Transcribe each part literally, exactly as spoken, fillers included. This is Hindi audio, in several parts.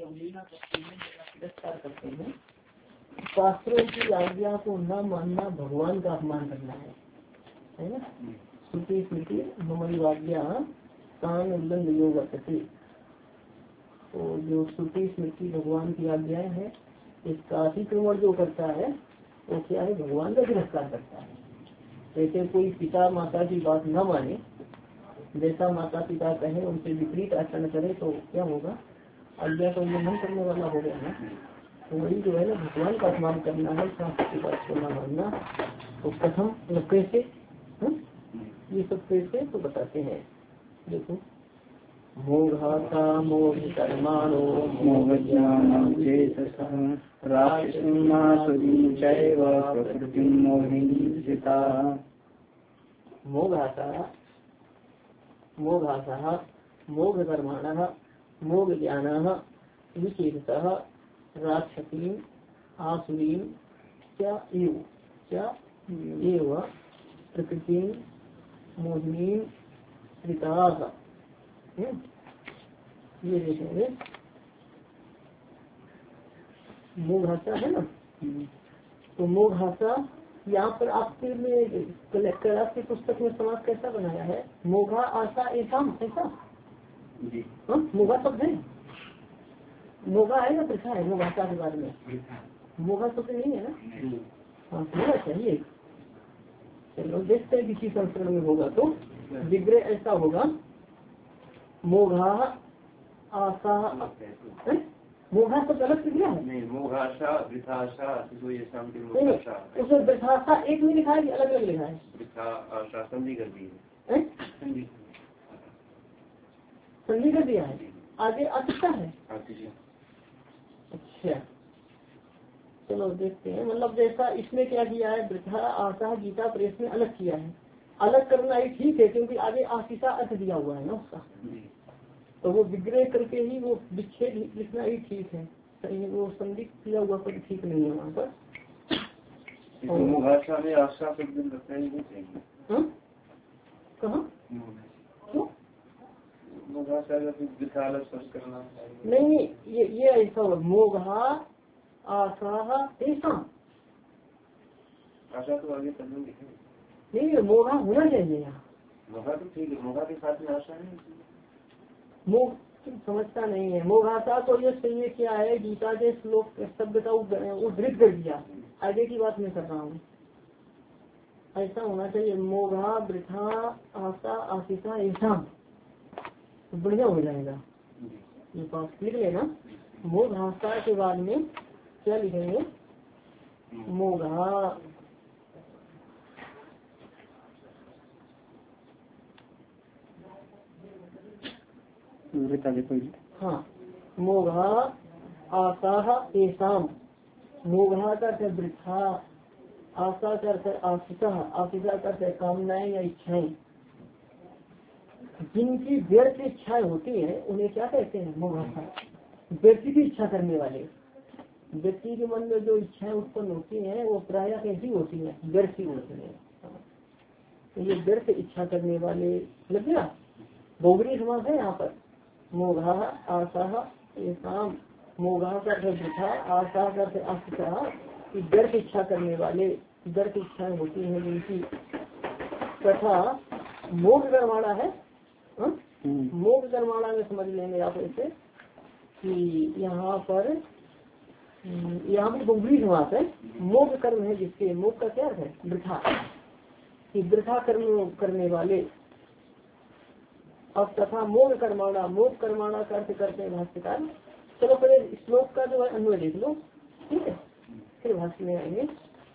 अवहेलना करते हैं, तिरस्कार करते हैं। शास्त्रों की आज्ञा को न मानना भगवान का अपमान करना है, है ना। श्रुति स्मृति ममई आज्ञा कान उल्लंघन योग वर्तते। तो जो श्रुति स्मृति भगवान की आज्ञाएं है, इसका अतिक्रमण जो करता है वो क्या है, भगवान का तिरस्कार करता है। जैसे कोई पिता माता की बात न माने, जैसा माता पिता कहे उनसे विपरीत आचरण करे तो क्या होगा, आज्ञा का उल्लंघन करने वाला हो गया ना। तो वही जो है ना, भगवान का अपमान करना है, शास्त्र की बात को न मानना। तो प्रथम मतलब कैसे, ये सब कैसे तो बताते हैं। देखो, मोघाता मोह कर्माणो मोघाता मोघासः मोघ कर्माणः मोघ ज्ञानः विचेतसः राक्षसीं आसुरीं च एव च एव प्रकृतिं मोहिनीं श्रिताः। ये देखेंगे, मोघासा है ना। तो मोघासा यहाँ पर आपके में कलेक्टर आपकी पुस्तक में समाज कैसा बनाया है, मोघा आशा एसाम, ऐसा मोघा शब्द है, मोघा है ना, प्रथा है मोघासा के बारे में, मोघा शब्द नहीं है ना। हाँ होना चाहिए। चलो देखते हैं किसी संस्करण में होगा तो विग्रह ऐसा होगा, मोघा आशा, मोघा तो गलत विग्रह है। नहीं, मोघाशा वृथाशा उसमें वृथाशा एक में लिखा है कि अलग अलग लिखा है, वृथाशा संधि कर दी है, संधि कर दिया है, आगे अतिशा है। अच्छा चलो देखते हैं, मतलब जैसा इसमें क्या किया है, वृथा आशा गीता प्रेस में अलग किया है। अलग करना ही ठीक है क्योंकि आगे आशीषा अर्थ दिया हुआ है ना उसका, तो वो विग्रह करके ही वो विच्छेद लिखना ही ठीक है। सही, वो संधि किया हुआ पर ठीक नहीं है वहाँ पर। मोघाशा में आशा का दिन रखना ही नहीं चाहिए। कहाँ क्यों मोघाशा का विशाल करना नहीं, ये ये ऐसा हो, मोघा आशा ऐसा आशा तो आगे करने लिखे नहीं, मोघा होना चाहिए यहाँ। मोघा तो ठीक है, मोघा के साथ में आशा नहीं, मोघ समझता नहीं है। मोघाशा तो ये सही क्या है, गीता के श्लोक शब्द का उद्धृत कर दिया, आगे की बात मैं कर रहा हूँ। ऐसा होना चाहिए, मोघा वृथा आशा आशीषा ऐसा बढ़िया हो जाएगा। ये पास लिख लेना, मोघाशा के बाद में क्या लिखेंगे, मोघा हाँ, मोघा आशा एसाम, मोघा का अर्थ वृथा, आशा का अर्थ आशिषा, आशिषा का अर्थ कामनाएं या इच्छाएं। जिनकी व्यर्थ इच्छाएं होती है उन्हें क्या कहते हैं, मोघाशा। व्यक्ति की इच्छा करने वाले, व्यक्ति के मन में जो इच्छाएं उत्पन्न होती हैं वो प्रायः कैसी होती है, व्यर्थ ही होती है। तो ये व्यर्थ इच्छा करने वाले लग गया, बहुब्री समास है यहाँ पर। मोघा आशा एसाम, मोघा का वृथा आशा का आशिषा, व्यर्थ इच्छा करने वाले, व्यर्थ इच्छाएं होती हैं जिनकी। तथा मोघ कर्माणा है, मोघ कर्माणा में समझ लेंगे आप ऐसे कि यहाँ पर यहाँ पर बहुब्री समास है। मोघ कर्म है जिसके, मोघ का क्या है, वृथा, कि वृथा कर्म करने वाले। अब तथा मोघ कर्माणा, मोघ कर्माणा का अर्थ करते हैं भाष्यकार। चलो पहले श्लोक का जो है अन्वय देख लो, ठीक है, फिर भाष्य में आएंगे।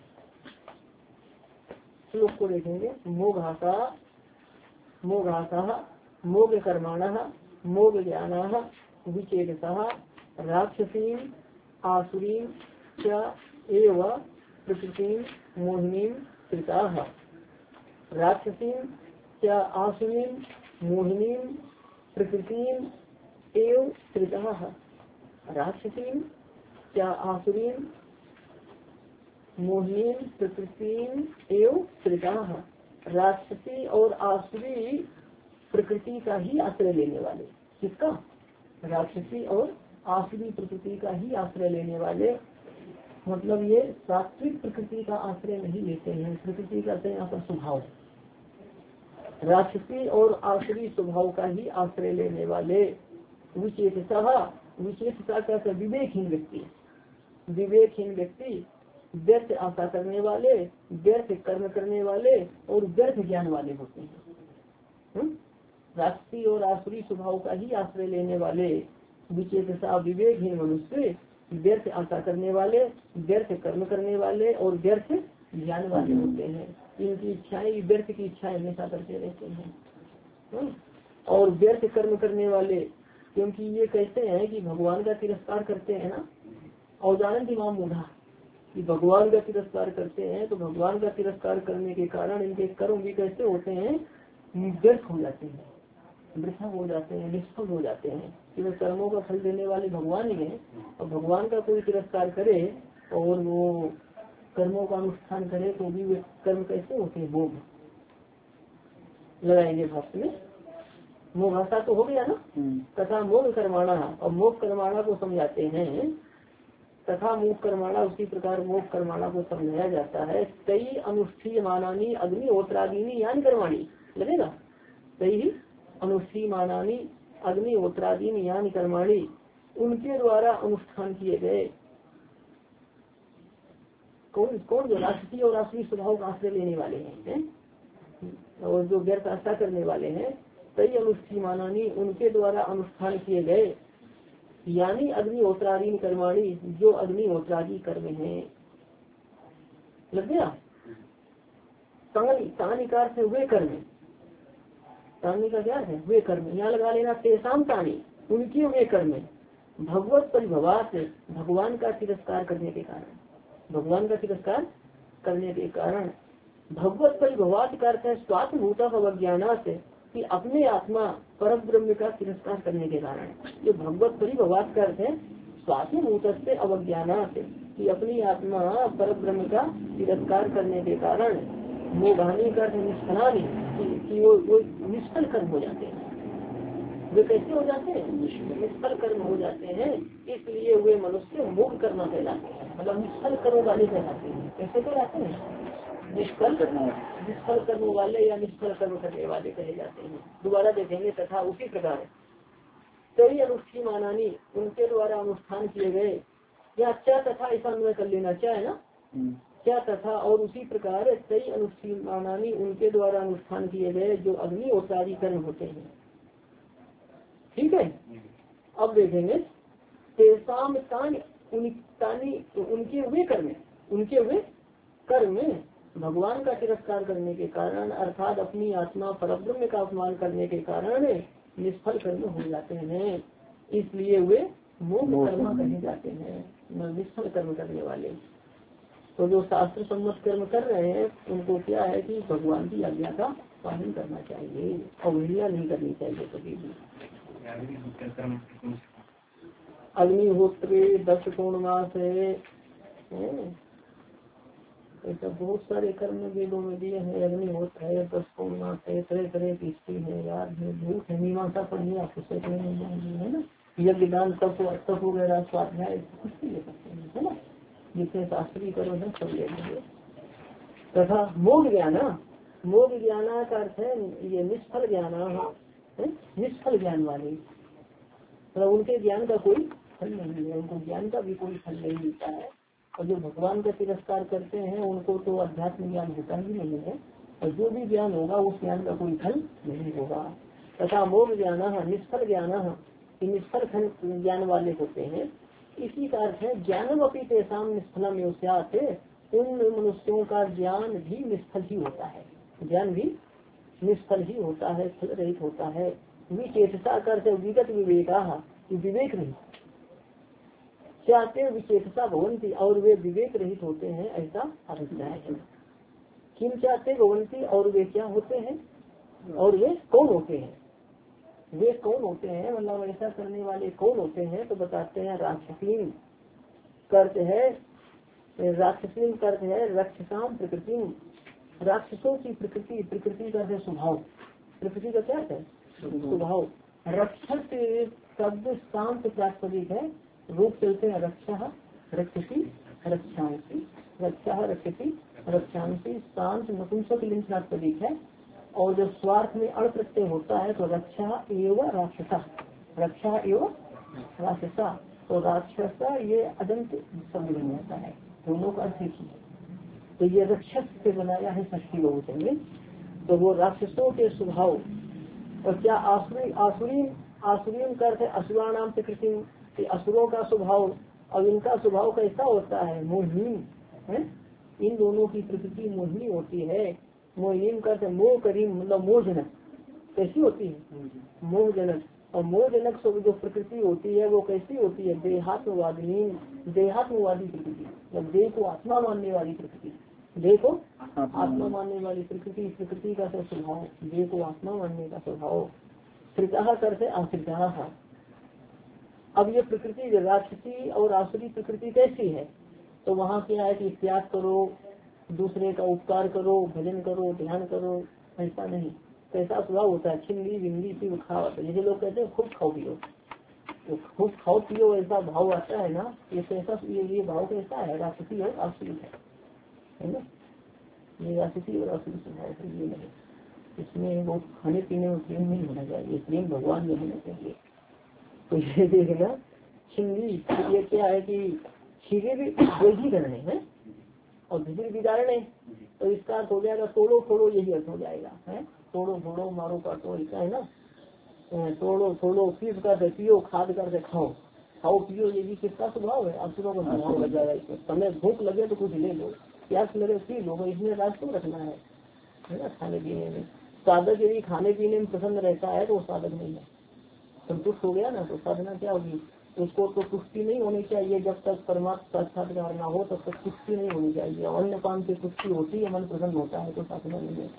श्लोक को देखेंगे, मोघाशा मोघाशा मोघ कर्माणः मोघ ज्ञानः विचेतसः राक्षसीं आसुरीं च एव प्रकृतिं मोहिनीं श्रिताः। राक्षसीं च आसुरीं मोहिनीं प्रकृतिं एव श्रिताः। राक्षसीं च आसुरीं मोहिनीं प्रकृतिं एव श्रिताः। राक्षसी और आसुरी प्रकृति का ही आश्रय लेने वाले, किसका, राक्षसी और आसुरी प्रकृति का ही आश्रय लेने वाले, मतलब ये सात्विक प्रकृति का आश्रय नहीं लेते हैं। प्रकृति का यहाँ पर स्वभाव, राक्षसी और आसुरी स्वभाव का ही आश्रय लेने वाले, विशेषतः विशेषता का विवेकहीन व्यक्ति, विवेकहीन व्यक्ति, व्यर्थ आशा करने वाले, व्यर्थ कर्म करने वाले और व्यर्थ ज्ञान वाले होते हैं। राक्षसी और आसुरी स्वभाव का ही आश्रय लेने वाले, विशेषतः विवेकहीन मनुष्य, व्यर्थ आशा करने वाले, व्यर्थ कर्म करने वाले और व्यर्थ ज्ञान वाले होते हैं। इनकी इच्छाएं, व्यर्थ की इच्छाएं हमेशा करते रहते हैं। और व्यर्थ कर्म करने वाले, क्योंकि ये कहते हैं कि भगवान का तिरस्कार करते हैं ना, औदानंद इमाम मूढ़ा कि भगवान का तिरस्कार करते हैं, तो भगवान का तिरस्कार करने के कारण इनके कर्म भी कैसे होते हैं, व्यर्थ हो जाते हैं, वृथा हो जाते हैं, निष्फल हो जाते हैं। कि वे कर्मों का फल देने वाले भगवान ही हैं, और भगवान का कोई तिरस्कार करे और वो कर्मों का अनुष्ठान करे तो भी वे कर्म कैसे होते हैं, भोग लगाएंगे भाष्य में। मोघासा तो हो गया ना, तथा मोग कर्माणा, और मोग कर्माणा को समझाते हैं, तथा मोग कर्माणा उसी प्रकार मोग कर्माणा को समझाया जाता है। कई अनुष्ठीय मानानी अग्निहोत्रादीनी यानी कर्माणी लगेगा, कई अनुष्ठीय मानानी अग्निहोत्रादीनी यानी कर्माणी, उनके द्वारा अनुष्ठान किए गए। कौन कौन जो राक्षसी और आसुरी स्वभाव का आश्रय लेने वाले हैं, हैं? और जो व्यर्थ आशा करने वाले हैं, कई अनुष्ठीय मानानी उनके द्वारा अनुष्ठान किए गए, यानी अग्निहोत्रादीन कर्माणी, जो अग्निहोत्रादि कर्म है। लग गया, तानी का अर्थ है वे कर्म, तानी का क्या है, वे कर्म, यहाँ लगा लेना तेसाम तानी, उनके वे कर्म, भगवत परिभवात, भगवान का तिरस्कार करने के कारण, भगवान का तिरस्कार करने के कारण, भगवत परिभवात का अर्थ है स्वात्मभूता अवज्ञानात, कि अपने आत्मा पर ब्रह्म का तिरस्कार करने के कारण। जो भगवत परिभवात का अर्थ है स्वात्मभूत से अवज्ञानात, कि अपनी आत्मा पर ब्रह्म का तिरस्कार करने के कारण, मोघानी का अर्थ निष्फलानी, कि वो वो निष्फल कर्म हो जाते हैं। वे कैसे हो जाते हैं, निष्फल कर्म हो जाते हैं, इसलिए वे मनुष्य मोह करना कहलाते हैं, मतलब निष्फल कर्म वाले कहलाते हैं। कैसे कहलाते हैं, निष्फल निष्फल कर्म वाले या निष्फल कर्म करने वाले कहे जाते हैं। दोबारा देखेंगे, तथा उसी प्रकार कई अनुष्ठी मानानी, उनके द्वारा अनुष्ठान किए गए, या क्या तथा ऐसा अन्वय कर लेना, क्या है ना, क्या तथा और उसी प्रकार कई अनुष्ठी मानानी, उनके द्वारा अनुष्ठान किए गए जो अग्निहोत्रादि कर्म होते हैं। ठीक है, अब देखेंगे तेसाम तान, उनके वे कर्म, उनके वे कर्म भगवान का तिरस्कार करने के कारण, अर्थात अपनी आत्मा परब्रह्म का अपमान करने के कारण निष्फल कर्म हो जाते हैं, इसलिए वे मोह कर्म कहे जाते हैं, निष्फल कर्म करने वाले। तो जो शास्त्र सम्मत कर्म कर रहे हैं उनको क्या है कि भगवान की आज्ञा का पालन करना चाहिए, अवहेलना नहीं करनी चाहिए कभी भी। अग्निहोत्री दस पूर्णमास है, ऐसा बहुत सारे कर्म वेदों में दिए हैं। अग्निहोत्र है, दस पूर्णमास है, तरह तरह की स्त्री है, याद है, झूठ है, मीमांसा पढ़िए आपको सही है ना, यज्ञ दान तप तप वगैरह स्वाध्याय कुछ भी ले सकते हैं, है ना, जितने शास्त्रीय कर्म है सब ले लेंगे। तथा मोह ज्ञान, मोह ज्ञान का अर्थ है ये निष्फल ज्ञान, निष्फल ज्ञान वाले, तो उनके ज्ञान का कोई फल नहीं है, उनको ज्ञान का भी कोई फल नहीं मिलता है। और जो भगवान का तिरस्कार करते हैं उनको तो अध्यात्म ज्ञान होता ही नहीं है, और जो भी ज्ञान होगा उस ज्ञान का कोई फल नहीं होगा। तथा मोह ज्ञान निष्फल ज्ञान, निष्फल ज्ञान वाले होते हैं। इसी का अर्थ है ज्ञानम अपनी तेसाम निष्फलम योस्यात्, उन मनुष्यों का ज्ञान भी निष्फल ही होता है, ज्ञान भी निष्फल ही होता है, फल रहित होता है। विचेतसा कर विगत विवेका, विवेक नहीं चाहते, विचेतसा भवंती, और वे विवेक रहित होते हैं, ऐसा अभिप्राय है। किम चाहते भवंती, और वे क्या होते हैं, और वे कौन होते हैं, वे कौन होते हैं, मतलब ऐसा करने वाले कौन होते हैं, तो बताते हैं राक्षसीन कर्त है, राक्षसीन कर्त है रक्षसाम प्रकृति, राक्षसों की प्रकृति, प्रकृति का है स्वभाव, प्रकृति का क्या है स्वभाव, रक्षक शब्द शांत प्रातिपदिक है। रूप चलते हैं रक्षा रक्षसी रक्षांसी, रक्षा रक्षसी रक्षांसी। शांत नपुंसक लिंग प्रातिपदिक है। और जब स्वार्थ में अण प्रत्यय होता है तो रक्षा एवं राक्षसा, रक्षा एवं राक्षसा। तो राक्षसा ये अदंत शब्द बन जाता है, दोनों का अर्थ एक ही है। तो ये रक्षस से बनाया है षष्ठी बहुवचन में। तो वो राक्षसों के स्वभाव और क्या आसुरी आसुरी आसुरीन करते असुरा नाम प्रकृति, असुरों का स्वभाव और इनका स्वभाव कैसा होता है, मोहिनी है। इन दोनों की प्रकृति मोहिनी होती है। मोहिनी करते मोह करीम मतलब मोहजनक, कैसी होती है मोहजनक। और मोहजनक जो प्रकृति होती है वो कैसी होती है, देहात्मवादी देहात्मवादी प्रकृति, मतलब देह को आत्मा मानने वाली प्रकृति, देह को आत्मा मानने वाली प्रकृति। प्रकृति का तो स्वभाव देह को आत्मा मानने का स्वभाव। श्रिता करते आश्रिता। अब ये प्रकृति राक्षसी और आसुरी प्रकृति कैसी है, तो वहाँ क्या है कि त्याग करो, दूसरे का उपकार करो, भजन करो, ध्यान करो, ऐसा नहीं। कैसा स्वभाव होता है, छिंदी बिंदी पी खाओ, जैसे लोग कहते हैं खूब खाओ पियो, तो खूब खाओ पियो ऐसा भाव आता है ना, ये कैसा ये, ये भाव कैसा है, राक्षसी और आसुरी है, है ना। ये राक्षसी और आसुरी स्वभाव है, ये नहीं। इसमें वो खाने पीने में प्रेम नहीं होना चाहिए, प्रेम भगवान में होना चाहिए। तो ये देखना छिंदी, ये क्या है कि छीगे भी वही करने हैं और भिजिर बिगाड़ने, तो इसका अर्थ हो जाएगा तोड़ो फोड़ो, यही अर्थ हो जाएगा है। तोड़ो फोड़ो मारो काटो ऐसा है ना। तोड़ो फोड़ो पीस कर पियो, खाद कर खाओ, खाओ पियो, ये भी किसका स्वभाव है, असुरों का स्वभाव लग जाएगा। इसमें समय भूख लगे तो कुछ ले लो, प्यास लगे पी लो, इसमें राज तो रखना है है ना। खाने पीने में साधक यदि खाने पीने में पसंद रहता है तो वो साधक नहीं है। संतुष्ट हो गया ना तो साधना क्या होगी, उसको तो तुष्टि नहीं होनी चाहिए। जब तक परमात्मा साक्षात्कार ना हो तब तक तुष्टि नहीं होनी चाहिए। अन्य पान से तुष्टि होती है, मन प्रसन्न होता है तो साधना नहीं है।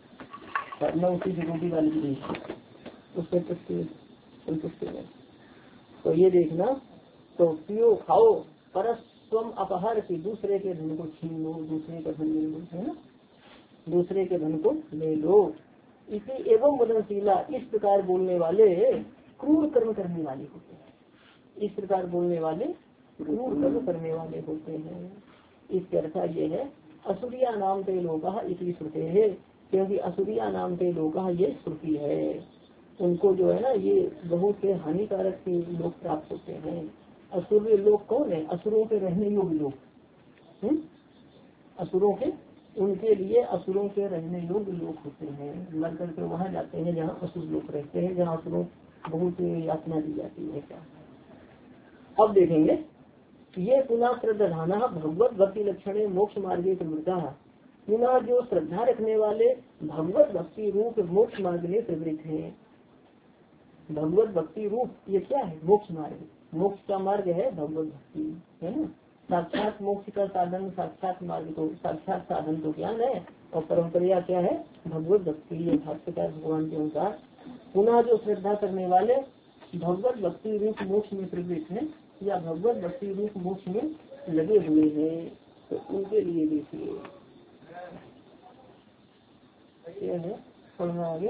साधना उसी विरोधी वाली की उससे तुष्टि संतुष्टि है। तो ये देखना, तो पियो खाओ परस्वम अपहर की, दूसरे के धन को छीन लो, दूसरे का धन ले लो, है ना, दूसरे के धन को ले लो। इसी एवं वदनशीला, इस प्रकार बोलने वाले क्रूर कर्म करने वाले होते हैं। इस प्रकार बोलने वाले क्रूर कर्म करने वाले होते हैं। इसका अर्थ ये है असुरिया नाम के लोग इसी श्रुते है, क्योंकि असुरिया नाम के लोग ये श्रुति है। उनको जो है ना ये बहुत से हानिकारक लोग प्राप्त होते हैं। असुर लोग कौन है, असुरों के रहने योग्य लोग, असुरों के उनके लिए असुरों के रहने योग्य लोग होते हैं। मर करके वहाँ जाते हैं जहाँ असुर लोग रहते हैं, जहाँ असुरों बहुत यातना दी जाती है। क्या अब देखेंगे, ये पुनः श्रद्धाना भगवत भक्ति लक्षण मोक्ष मार्ग प्रवृत्ता, पुनः जो श्रद्धा रखने वाले भगवत भक्ति रूप मोक्ष मार्ग में प्रवृत्त है। भगवत भक्ति रूप ये क्या है, मोक्ष मार्ग, मोक्ष का मार्ग है भगवत भक्ति, है ना। साक्षात मोक्ष का साधन, साक्षात मार्ग तो साक्षात साधन तो ज्ञान है और परंपरा क्या है, भगवत भक्ति। ये भाष्यकार भगवान के अनुसार पुनः जो श्रद्धा करने वाले भगवत भक्ति रूप मोक्ष में प्रवृत्त है या भगवत भक्ति रूप मोक्ष में लगे हुए हैं, तो उनके लिए देखिए क्या है पढ़ना आगे।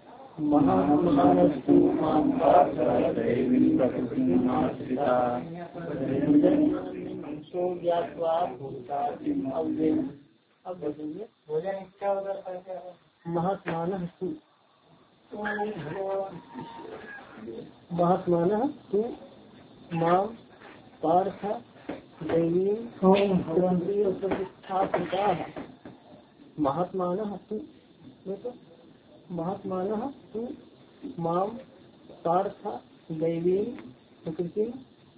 अब देखेंगे महात्मान महात्मान तू मां पार्थ दैवी महात्मान तू महात्मान तू मां पार्थ दैवी प्रकृति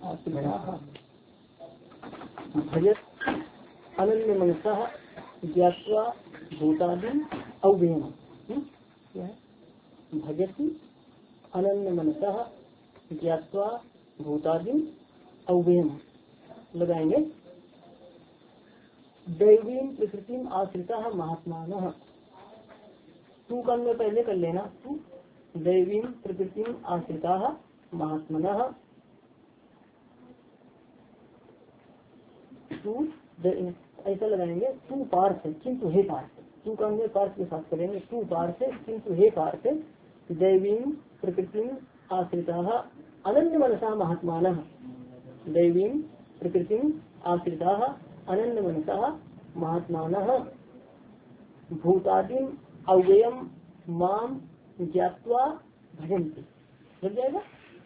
भजत अनन्य मनसा ज्ञात्वा भूतादि अव्ययम। क्या है, भजती अनन्य मनसा ज्ञात्वा भूतादि अव्ययम लगाएंगे। दैवी प्रकृति आश्रिता महात्मान, तू कल में पहले कर लेना, तू दैवी प्रकृति आश्रिता महात्मन, तू ऐसा लगाएंगे। तू पार्थ किंतु हे पार्थ, तू का में पार्थ के साथ करेंगे। तू पार्थ किंतु हे पार्थ दैवी प्रकृति आश्रिता अनन्य मनसा महात्मानः दैवीं प्रकृतिम आश्रिताः अनन्य मनसा महात्मानः भूतादिम अव्ययम माम ज्ञात्वा भजन्ति। लग जाएगा।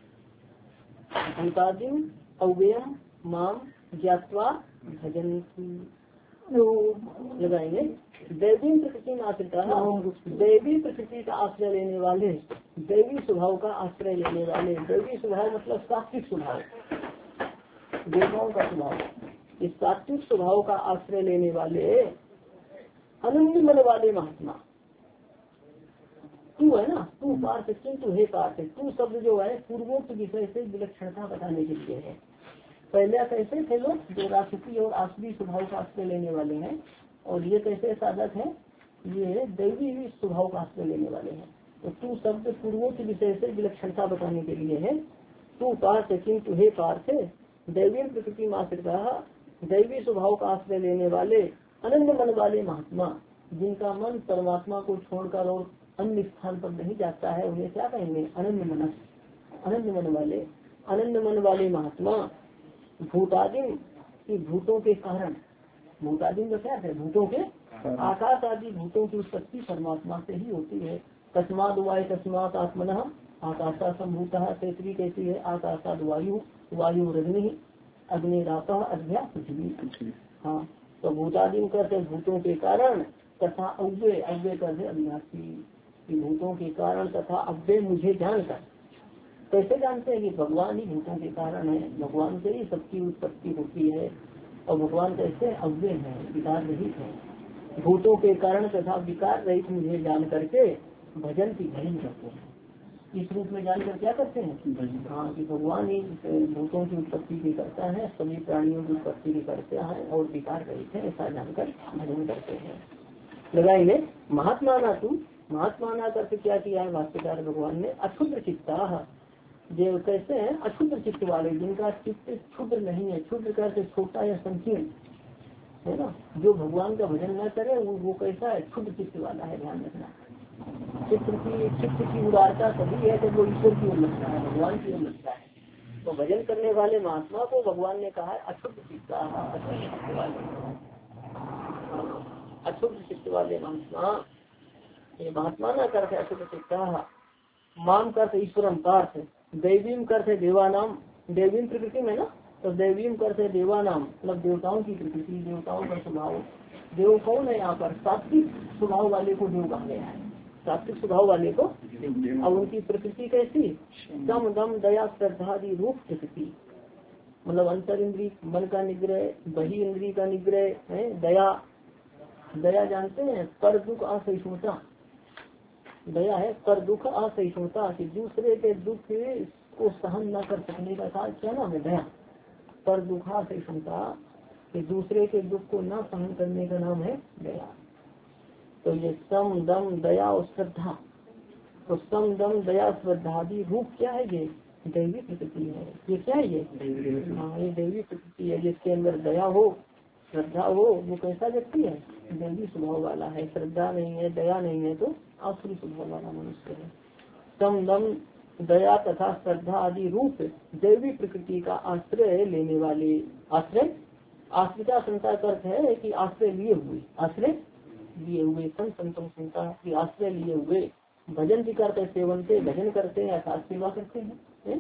भूतादिम अव्ययम माम ज्ञात्वा भजन्ति लगाएंगे। दैवी प्रकृति में आश्रिता, दैवी प्रकृति का आश्रय लेने वाले, दैवी स्वभाव का आश्रय लेने वाले, दैवी स्वभाव मतलब सात्विक स्वभाव, देवताओं का स्वभाव, इस सात्विक स्वभाव का आश्रय लेने वाले अनन्य मन वाले महात्मा। तू है ना, तू पार्थ, किंतु हे पार्थ, तू शब्द जो है पूर्वोक्त विषय से विलक्षणता बताने के लिए है। पहले कैसे थे लोग जो राष्ट्रीय और आसुरी स्वभाव का आश्रय लेने वाले हैं, और ये कैसे साधक हैं, ये दैवी स्वभाव का आश्रय लेने वाले हैं। तो तू शब्द पूर्वोक्त विषय से विलक्षणता बताने के लिए है। तू पार्थ, किंतु हे पार्थ, दैवी प्रकृति माश्रिता, दैवी स्वभाव का आश्रय लेने वाले अनन्य मन वाले महात्मा, जिनका मन परमात्मा को छोड़कर और अन्य स्थान पर नहीं जाता है, उन्हें क्या कहेंगे, अनन्य मन, अनन्य मन वाले, अनन्य मन वाले महात्मा। भूतादिम की भूतों के कारण, भूतादिम का क्या है, भूतों के, आकाश आदि भूतों की उत्पत्ति परमात्मा से ही होती है। तस्माद वायु तस्मात आत्मनः आकाशा संभूतः, तैतरी कैसी है, आकाशाद वायु, वायु अग्नि, अग्नि रातः अध्या पृथ्वी। हाँ, तो भूतादिम करते भूतों के कारण, तथा अव्यय, अव्यय करते अविनाशी, भूतों के कारण तथा अव्यय मुझे जानकर। कैसे जानते हैं कि भगवान ही भूतों के कारण है, भगवान से ही सबकी उत्पत्ति होती है, और भगवान कैसे अव्यय है, विकार रहित है। भूतों के कारण तथा विकार रहित मुझे जान करके भजन की भजन करते हैं। इस रूप में जानकर क्या करते हैं, हाँ, कि भगवान ही भूतों की उत्पत्ति भी करता है, सभी प्राणियों की उत्पत्ति भी करता है और विकार रहित है, ऐसा जानकर भजन करते हैं। लगाएंगे महात्मा ना तू, महात्मा ना करके क्या किया है भाष्यकार भगवान ने, अक्षुद्र चित्ता, जो कैसे हैं अक्षुद्र चित्त वाले, जिनका चित्त क्षुद्र नहीं है, क्षुद्र करके छोटा या संकीर्ण है ना, जो भगवान का भजन न करे वो, वो कैसा है, क्षुद्र चित्त वाला है। ध्यान रखना, चित्र की चित्त की उदारता तभी है जब वो ईश्वर की ओर लगता है, भगवान की ओर लगता है। तो भजन करने वाले महात्मा को भगवान ने कहा है अक्षुद्र चित्त, अक्षुद्र चित्त वाले, अक्षुद्र चित्त वाले महात्मा। ये महात्मा ना करते अक्षुद्र चित्त, माम करते ईश्वरम पार्थ, दैवीम करते देवानाम, दैवीम प्रकृति में ना, तो दैवीम करते देवानाम मतलब देवताओं की प्रकृति, देवताओं का स्वभाव। देव कौन है यहाँ पर, सात्विक स्वभाव वाले को देव कहा गया है, सात्विक स्वभाव वाले को। अब उनकी प्रकृति कैसी, दम दम दया श्रद्धादि रूप प्रकृति, मतलब अंतर इंद्री मन का निग्रह, बही इंद्री का निग्रह है, दया, दया जानते हैं, पर दुख असहिष्णुता, दया है पर दुख असहिष्णुता, कि दूसरे के दुख को सहन न कर सकने का साथ क्या नाम है, दया। पर दुख असहिष्णुता, कि दूसरे के दुख को न सहन करने का नाम है दया। तो ये सम दम दया और श्रद्धा, तो सम दम दया श्रद्धादि रूप क्या है, ये दैवी प्रकृति है। ये क्या है, ये हाँ, ये दैवी प्रकृति है, जिसके अंदर दया हो, श्रद्धा हो, वो कैसा व्यक्ति है, दैवी स्वभाव वाला है। श्रद्धा नहीं है, दया नहीं है, तो आसुरी स्वभाव वाला मनुष्य है। सम दम दया तथा श्रद्धा आदि रूप दैवी प्रकृति का आश्रय लेने वाले, आश्रय आश्रिता संता का अर्थ है कि आश्रय लिए हुए, आश्रय लिए हुए, संत संतों संता की आश्रय लिए हुए, भजन भी करते, सेवन से भजन करते हैं, अर्थात सेवा करते हैं,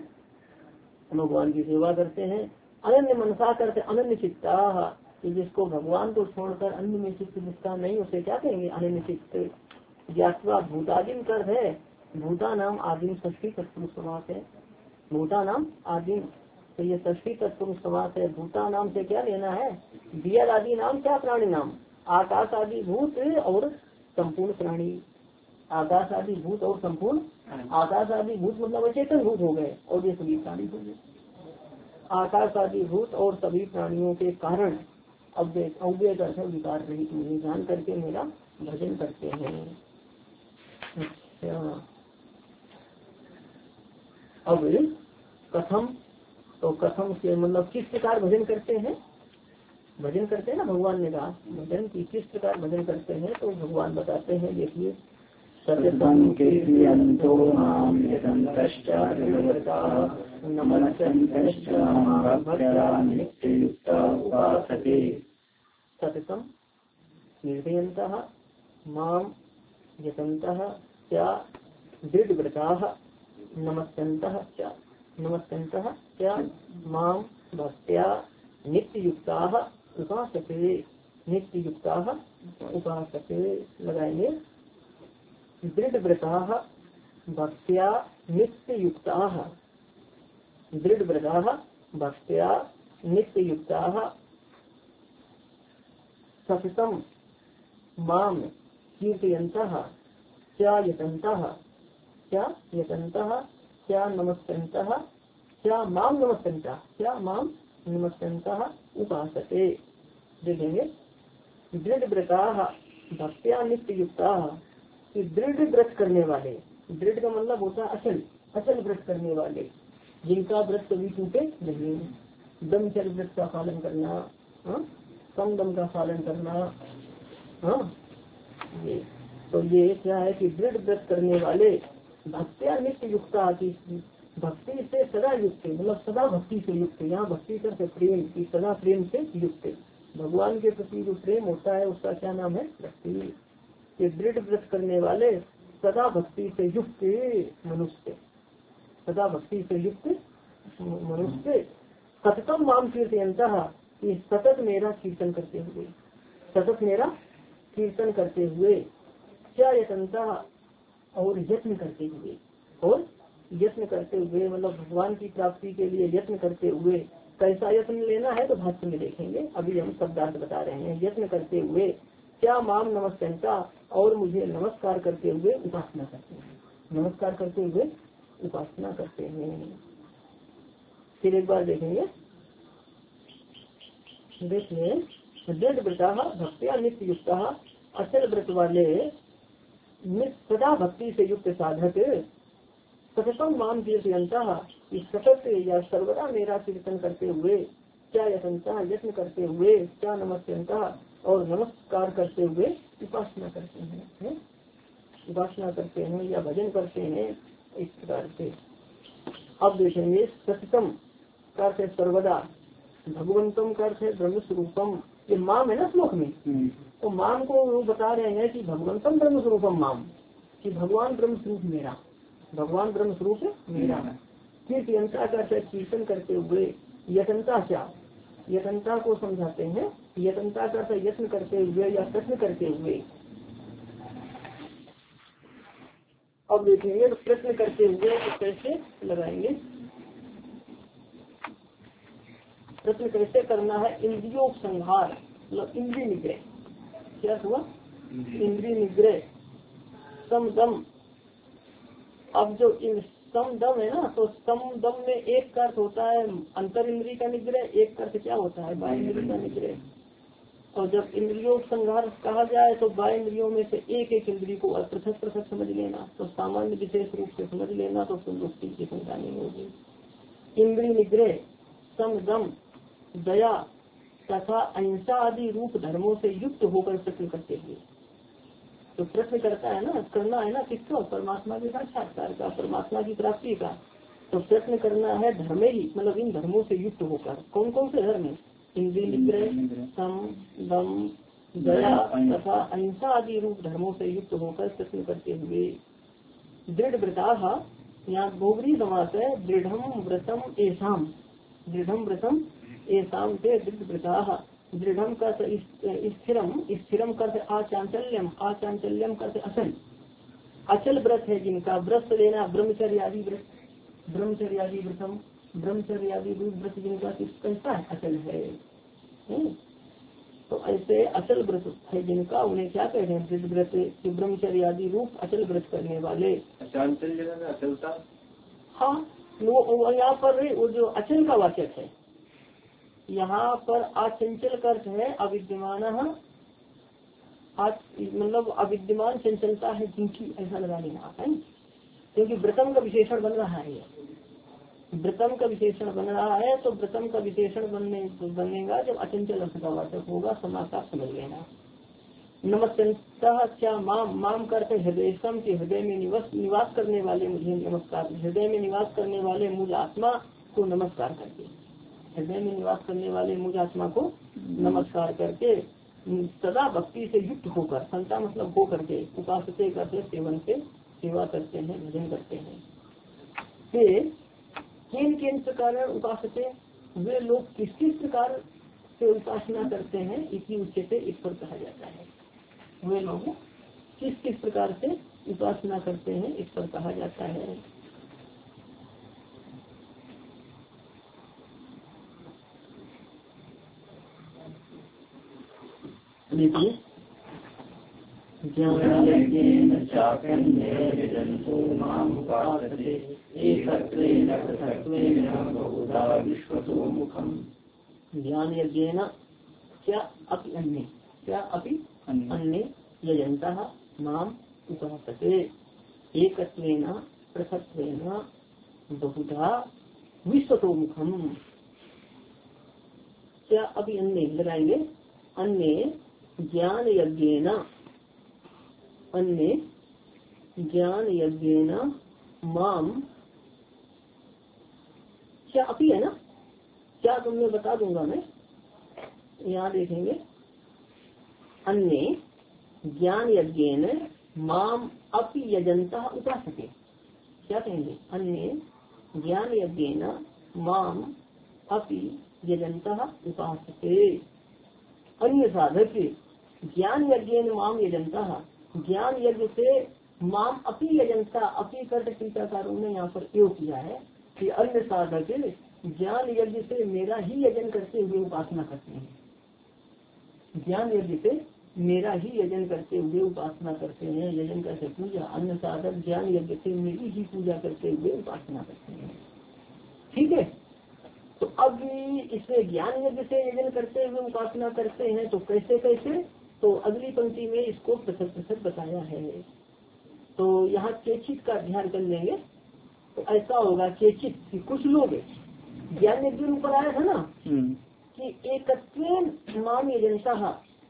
भगवान की सेवा करते हैं। अनन्य मनसा करते, अनन्य चित्ता, कि जिसको भगवान को छोड़कर अन्य में चित्त जिसका नहीं, उसे क्या कहेंगे, अनन्य चित्त। ज्ञात्वा भूतादिम कर है, भूता नाम आदिम षष्ठी तत्पुरुष समास है, भूता नाम आदिम, तो ये षष्ठी तत्पुरुष समास है। भूता नाम से क्या लेना है, दिया आदि नाम क्या, प्राणी नाम, आकाश आदि भूत और संपूर्ण प्राणी, आकाश आदि भूत और संपूर्ण, आकाश आदि भूत मतलब अचेतन भूत हो गए, और ये सभी प्राणी हो गए। आकाश आदि भूत और सभी प्राणियों के कारण अव्यय, अव्यय दर्शन विकार रहित मुझे जान करके मेरा भजन करते हैं। अच्छा, अब कथम, तो कथम से मतलब किस प्रकार भजन करते हैं, भजन करते हैं ना, भगवान ने कहा भजन की किस प्रकार भजन करते हैं, तो भगवान बताते हैं। देखिए सततं कीर्तयन्तो मां यतन्तश्च दृढव्रताः नमस्यन्तश्च मां भक्त्या नित्ययुक्ता उपासते। सततं कीर्तयन्तः मां यतन्तः च दृढव्रताः नमस्यन्तः च नमस्यन्तः च मां भक्त्या नित्ययुक्ताः उपासते। नित्ययुक्ताः उपासते लगाएंगे। दृढ़व्रताः भक्त्या नित्ययुक्ताः दृढ़व्रताः भक्त्या नित्ययुक्ताः सततं मां कीर्तयन्तः च यतन्तः च यतन्तः च नमस्यन्तः च मां नमस्यन्तः च मां नमस्यन्तः उपासते। देखेंगे दृढ़व्रताः भक्त्या नित्ययुक्ताः कि दृढ़ व्रत करने वाले, दृढ़ का मतलब होता है अचल, अचल व्रत करने वाले जिनका व्रत कभी टूटे नहीं। दमचल व्रत का पालन करना, कम दम का पालन करना, हाँ ये तो ये क्या है कि दृढ़ व्रत करने वाले भक्त्या नित्य युक्ता की भक्ति से सदा युक्त, मतलब सदा भक्ति से युक्त। यहाँ भक्ति करते प्रेम की, सदा प्रेम से युक्त। भगवान के प्रति जो प्रेम होता है उसका क्या नाम है? भक्ति। ये दृढ़ व्रत करने वाले सदा भक्ति से युक्त मनुष्य, सदा भक्ति से युक्त मनुष्य सततम माम कीर्तयन्तः कि सतत मेरा कीर्तन करते हुए, सतत मेरा कीर्तन करते हुए, क्या यतन्तः और यत्न करते हुए, और यत्न करते हुए मतलब भगवान की प्राप्ति के लिए यत्न करते हुए। कैसा यत्न लेना है तो भाष्य में देखेंगे, अभी हम शब्दार्थ बता रहे हैं। यत्न करते हुए क्या माम नमस्यन्ता और मुझे नमस्कार करते हुए उपासना करते हैं, नमस्कार करते हुए उपासना करते हैं। फिर एक बार देखेंगे, देखिए दृढ़ व्रता भक्त्या नित्य युक्ता अचल व्रत वाले सदा भक्ति से युक्त साधक सततम माम कीर्तयन्तः सतत या सर्वदा मेरा कीर्तन करते हुए, क्या यतन्तः यत्न करते हुए, क्या नमस्यन्तः और नमस्कार करते हुए उपासना करते हैं, है? उपासना करते हैं या भजन करते हैं इस प्रकार से। अब देखेंगे सततम का अर्थ है सर्वदा, भगवंतम का अर्थ है ब्रह्म स्वरूपम। ये माम है ना श्लोक में, तो माम को वो बता रहे हैं कि भगवंतम ब्रह्म स्वरूपम माम, कि भगवान ब्रह्म स्वरूप मेरा, भगवान ब्रह्म स्वरूप मेरा। कीर्तयन्ता का अर्थ है कीर्तन करते हुए। यतन्ता क्या, यतन्ता को समझाते हैं। यतन्ता का अर्थ यत्न करते हुए या प्रश्न करते हुए। अब देखेंगे तो प्रश्न करते हुए तो कैसे लगाएंगे, प्रश्न कैसे करना है? इंद्रियों संहार, मतलब इंद्रिय निग्रह। क्या हुआ? इंद्रिय निग्रह, समदम। अब जो सम दम है ना, तो सम दम में एक का अर्थ होता है अंतर इंद्रिय का निग्रह, एक का अर्थ क्या होता है? बाह्य इंद्रिय का निग्रह। और जब इंद्रियों संहार कहा जाए तो बाह्य इंद्रियों में से एक एक इंद्रिय को पृथक पृथक समझ लेना, तो सामान्य विशेष रूप से समझ लेना, तो संतुष्टि की संख्या नहीं होगी। इंद्रिय निग्रह, सम दम, दया तथा अहिंसा आदि रूप धर्मों से युक्त होकर प्रश्न करते हुए। तो प्रश्न करता है ना, करना है ना किसको? परमात्मा के साक्षात्कार का, परमात्मा की प्राप्ति का। तो प्रश्न करना है धर्म ही, मतलब इन धर्मों से युक्त होकर। कौन कौन से धर्म? इंद्रिय निग्रह, सम दम, दया तथा अहिंसा आदि रूप धर्मों से युक्त होकर प्रश्न करते हुए। दृढ़ व्रता, यहाँ बहुब्री समास है। दृढ़म व्रतम एसाम, दृढ़म व्रतम एसाम से दृढ़ व्रता। दृढ़म का स्थिरम, स्थिरम कर आचांचल्यम, आचांचल्यम कर अचल, अचल व्रत है जिनका। व्रत लेना ब्रह्मचर्यादि व्रत, ब्रह्मचर्यादि व्रतम, ब्रह्मचर्यादि व्रत जिनका कैसा है? अचल है। तो ऐसे अचल व्रत है जिनका, उन्हें क्या कहते हैं? दृढ़ व्रत, ब्रह्मचर्यादि रूप अचल व्रत करने वाले। अचलता, हाँ वो यहाँ पर वो जो अचल का वाचक है, यहाँ पर अचंचल का अर्थ है अविद्यमान, मतलब अविद्यमान चंचलता है जिनकी, ऐसा लगा लेना है, क्योंकि व्रतम का विशेषण बन रहा है। व्रतम का विशेषण बन रहा है तो व्रतम का विशेषण बनने बनेगा जब अचंचल अर्थ का वाचक होगा। समास समझ लेना। नमस्कार क्या माम माम करते हृदय सम के हृदय में निवास निवास करने वाले मुझे नमस्कार, हृदय में निवास करने वाले मुझ आत्मा को नमस्कार करके, हृदय में निवास करने वाले मुझ आत्मा को नमस्कार करके सदा भक्ति से युक्त होकर, संता मतलब हो करके, उपासते करते सेवन से सेवा करते हैं, भजन करते हैं। फिर किन किन प्रकार उपासते, वे लोग किस किस प्रकार से उपासना करते हैं, इसी उच्च से इस पर कहा जाता है। वे लोग किस किस प्रकार से उपासना करते हैं, इस पर कहा जाता है। देखिए ज्ञान यज्ञेन क्या अपि अन्य क्या अपि अन्य यजन्तः माम उपासते एकत्वेन पृथक्त्वेन बहुधा विश्वतोमुखम। क्या अपि अन्य लगाएंगे, अन्य ज्ञान यज्ञेन, अन्य ज्ञान यज्ञेन माम, क्या अपि है ना, क्या तुमने बता दूंगा मैं, यहाँ देखेंगे अन्य ज्ञान यज्ञेन माम अपि यजन्तः उपासते। क्या कहेंगे, अन्य ज्ञान यज्ञेन माम अपि यजन्तः उपासते। अन्य साधक ज्ञान यज्ञेन माम यजन्तः, ज्ञान यज्ञ से माम अपि यजंता, अपि कर्त टीकाकारों ने यहाँ पर प्रयोग किया है कि अन्य साधक ज्ञान यज्ञ से मेरा ही यजन करते हुए उपासना करते हैं, ज्ञान यज्ञ से मेरा ही यजन करते हुए उपासना करते हैं। यजन करते पूजा, अन्य साधक ज्ञान यज्ञ से मेरी ही पूजा करते हुए उपासना करते हैं। ठीक है, तो अब इसे ज्ञान यज्ञ से यजन करते हुए उपासना करते हैं, तो कैसे कैसे, तो अगली पंक्ति में इसको पृथक पृथक बताया है। तो यहाँ चेचित का अध्ययन कर लेंगे तो ऐसा होगा चेचित कि कुछ लोग ज्ञान यज्ञ ऊपर आया था ना कि एकत्वेन माम यजन्तः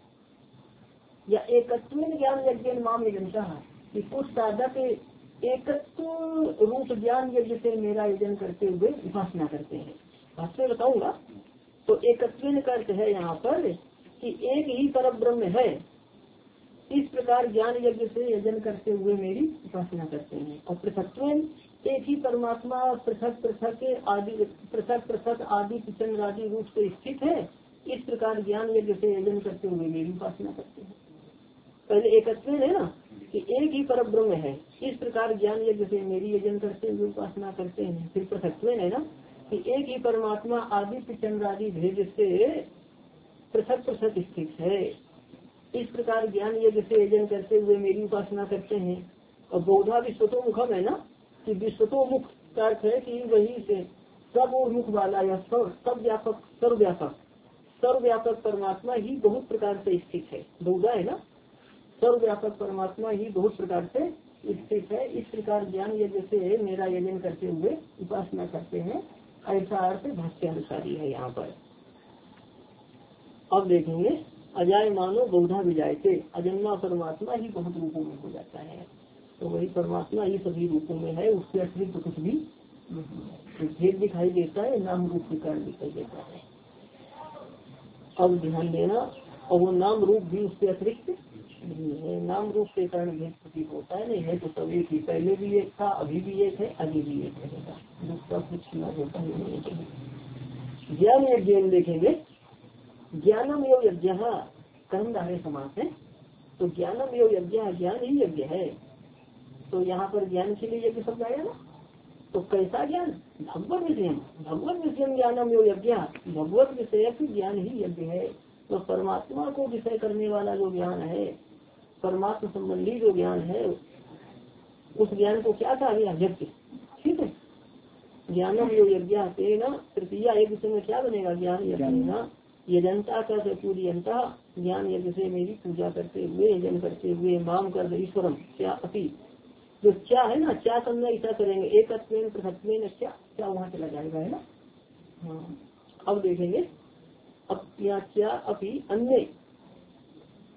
या एकत्वेन ज्ञान यज्ञ माम यजन्तः, कि कुछ साधक एकत्व रूप ज्ञान यज्ञ से मेरा यजन करते हुए उपासना करते हैं। वास्तव में बताऊंगा तो एकत्वेन का अर्थ है यहाँ पर कि एक ही परम ब्रह्म है, इस प्रकार ज्ञान यज्ञ से यजन करते हुए मेरी उपासना करते हैं। और पृथक्त्वेन एक ही परमात्मा पृथक पृथक आदि पृथक पृथक आदि चंद्र आदि रूप से स्थित है, इस प्रकार ज्ञान यज्ञ से यजन करते हुए मेरी उपासना करते हैं। पहले एकत्वेन है ना कि एक ही परम ब्रह्म है, इस प्रकार ज्ञान यज्ञ से मेरी यजन करते हुए उपासना करते हैं। फिर पृथक्त्वेन है ना कि एक ही परमात्मा आदि चंद्र आदि भेद से पृथक पृथक स्थित है, इस प्रकार ज्ञान यज्ञ से यजन करते हुए मेरी उपासना करते हैं। और बौद्धा विश्वतो मुखम है ना कि विश्वतो मुख का अर्थ है कि वही से सब और मुख वाला या सब व्यापक सर्वव्यापक सर्वव्यापक परमात्मा ही बहुत प्रकार से स्थित है। बौद्धा है ना, सर्वव्यापक परमात्मा ही बहुत प्रकार से स्थित है, इस प्रकार ज्ञान यज्ञ से मेरा यजन करते हुए उपासना करते हैं। ऐसा अर्थ भाष्य अनुसारी है यहाँ पर। अब देखेंगे अजाय मानो बहुधा विजायते, अजन्मा परमात्मा ही बहुत रूपों में हो जाता है, तो वही परमात्मा ही सभी रूपों में है, उसके अतिरिक्त कुछ भी भेद दिखाई देता है, नाम रूप के कारण दिखाई देता है। अब ध्यान देना, और वो नाम रूप भी उसके अतिरिक्त नहीं है, नाम रूप के कारण भेद प्रतीत होता है, नहीं है तो सब एक ही, पहले भी एक था, अभी भी एक है, आगे भी एक रहेगा, दूसरा कुछ न होता ही नहीं है। ज्ञान यज्ञ देखेंगे, ज्ञानम एवं यज्ञ कर्मधारय समास है, तो ज्ञानम एवं यज्ञ, ज्ञान ही यज्ञ है। तो यहाँ पर ज्ञान के लिए यज्ञ शब्द आया ना, तो कैसा ज्ञान, भगवत विषय, भगवत विषय ज्ञानम एवं यज्ञ, भगवत विषय ज्ञान ही यज्ञ है। तो परमात्मा को विषय करने वाला जो ज्ञान है, परमात्मा संबंधी जो ज्ञान है, उस ज्ञान को क्या कहा गया, यज्ञ। ठीक है, ज्ञानम एवं यज्ञ तेना तृतीया एक विषय में क्या बनेगा, ज्ञान यज्ञ। यजंता का पूजयंता, ज्ञान यज्ञ से मेरी पूजा करते हुए यजन करते हुए, माम कर ईश्वरम क्या अपी, जो क्या है ना, क्या समझना ऐसा करेंगे, एक पृथक्त्वेन क्या क्या वहाँ चला जाएगा, है ना। हाँ, अब देखेंगे, अब यहाँ क्या अपी अन्य,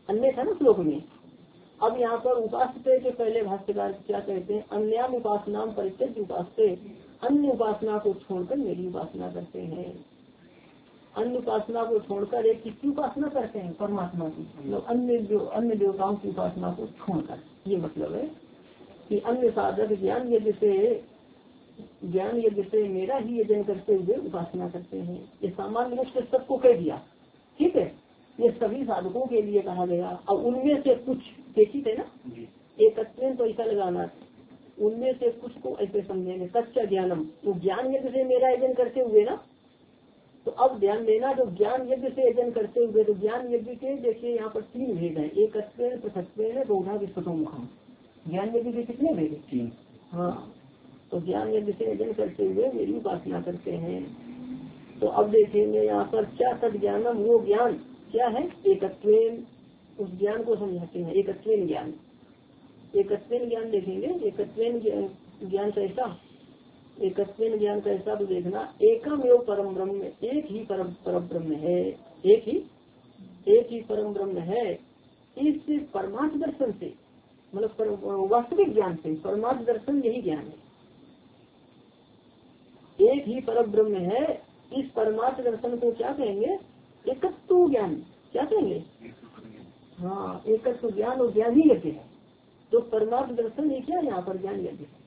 अन्य था ना श्लोक में। अब यहाँ पर उपासते के पहले भाष्यकार क्या कहते हैं, अन्याम उपासना परित्यज्य उपासते, अन्य उपासना को छोड़कर मेरी उपासना करते हैं। अन्य उपासना को छोड़कर एक किसकी उपासना करते हैं, परमात्मा की, मतलब अन्य जो अन्य देवताओं की उपासना को छोड़कर। ये मतलब है कि अन्य साधक ज्ञान यज्ञ से ज्ञान यज्ञ से मेरा ही यजन करते हुए उपासना करते हैं। ये सामान्य रूप से सबको कह दिया, ठीक है, ये सभी साधकों के लिए कहा गया। अब उनमें से कुछ देखिए है ना, एक तो ऐसा लगाना, उनमें से कुछ को ऐसे समझेंगे सच्चा ज्ञानम, तो ज्ञान यज्ञ से मेरा यजन करते हुए ना। तो अब ध्यान देना, जो ज्ञान यज्ञ से यजन करते हुए, तो ज्ञान यज्ञ के देखिए यहाँ पर तीन भेद है, एक पृथक्त्वेन बहुधा विश्वतोमुखम। ज्ञान यज्ञ के कितने भेद है? हाँ, तो ज्ञान यज्ञ से यजन करते हुए मेरी उपासना करते हैं। तो अब देखेंगे यहाँ पर क्या सद्ज्ञानम, वो ज्ञान क्या है, एकत्वेन, उस ज्ञान को समझाते हैं। एकत्वेन ज्ञान, एकत्वेन ज्ञान देखेंगे, एकत्वेन ज्ञान कैसा, एकत्वेन ज्ञान कैसा, तो देखना एकम एवं परम ब्रह्म, एक ही परम परम ब्रह्म है, एक ही एक ही परम ब्रह्म है। इस परमार्थ दर्शन से, मतलब वास्तविक ज्ञान से, परमार्थ दर्शन यही ज्ञान है, एक ही परम ब्रह्म है। इस परमार्थ दर्शन को क्या कहेंगे, एकत्व ज्ञान, क्या कहेंगे, हाँ, एकत्व ज्ञान और ज्ञान ही यज्ञ है। तो परमार्थ दर्शन ही क्या, यहाँ पर ज्ञान यज्ञ है।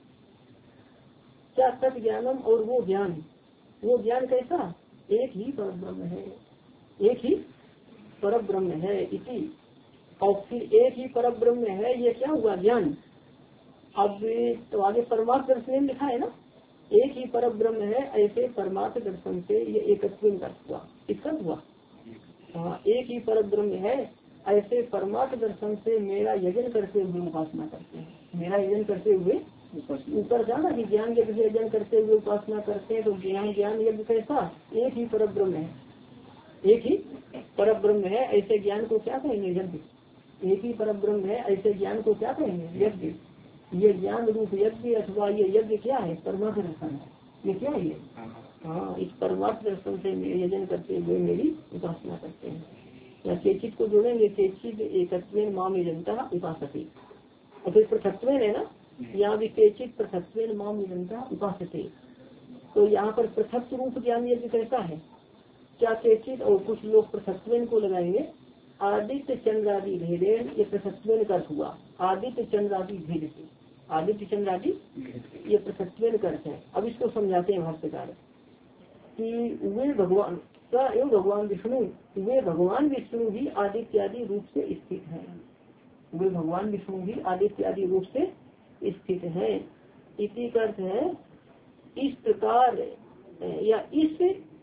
क्या सत ज्ञानम, और वो ज्ञान, वो ज्ञान कैसा, एक ही परम ब्रह्म है, एक ही परम ब्रह्म है इति। और फिर एक ही परम ब्रह्म है, ये क्या हुआ ज्ञान। अब तो आगे परमार्थ दर्शन लिखा है ना, एक ही परम ब्रह्म है, ऐसे परमार्थ दर्शन से ये एकत्व हुआ, इसका हुआ, हाँ, एक ही परम ब्रह्म है, ऐसे परमार्थ दर्शन से मेरा यजन करते हुए उपासना करते हैं। मेरा यजन करते हुए ऊपर जाना कि ज्ञान यज्ञ से यजन करते हुए उपासना करते हैं। तो ज्ञान ज्ञान यज्ञ कैसा, एक ही परम ब्रह्म है, एक ही परम ब्रह्म है, ऐसे ज्ञान को क्या कहेंगे, यज्ञ। एक ही परम ब्रह्म है, ऐसे ज्ञान को क्या कहेंगे, यज्ञ। ये ज्ञान रूप यज्ञ अथवा ये यज्ञ क्या है, परमार्थ दर्शन है। ये क्या है, हाँ, इस परमार्थ दर्शन से यजन करते हुए मेरी उपासना करते हैं। या केचित को जोड़ेंगे, केचित एकत्वेन माम यजंता उपासते, और फिर पृथक्त्वेन है ना, यहाँ भी केचित पृथक्त्वेन माम यजंता उपासते। तो यहाँ पर पृथक रूप ज्ञान यज्ञ कैसा है, क्या केचित और कुछ लोग पृथक्त्वेन को लगाएंगे, आदित्य चंद्रादि भेदेन, ये पृथक्त्वेन का हुआ, आदित्य चंद्रादि भेद से, आदित्य चंद्रादि ये पृथक्त्वेन करते हैं। अब इसको समझाते हैं भाष्यकार कि वे भगवान का एवं भगवान विष्णु, वे भगवान विष्णु भी आदित्यादि रूप से स्थित हैं। वे भगवान विष्णु भी आदित्यादि रूप से स्थित हैं। इसी का अर्थ है इस प्रकार, या इस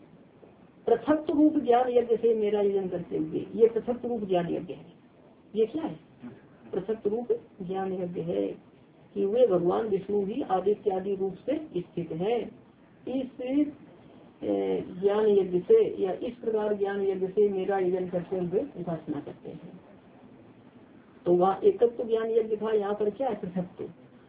पृथक रूप ज्ञान यज्ञ से मेरा यजन करते हुए, ये पृथक रूप ज्ञान यज्ञ है। ये क्या है, पृथक रूप ज्ञान यज्ञ है कि वे भगवान विष्णु भी आदित्यादि रूप से स्थित हैं। इस ज्ञान यज्ञ से, या इस प्रकार ज्ञान यज्ञ से मेरा यजन करते हुए उपासना करते हैं। तो वहाँ एकत्व ज्ञान यज्ञ था, यहाँ पर क्या है, पृथक।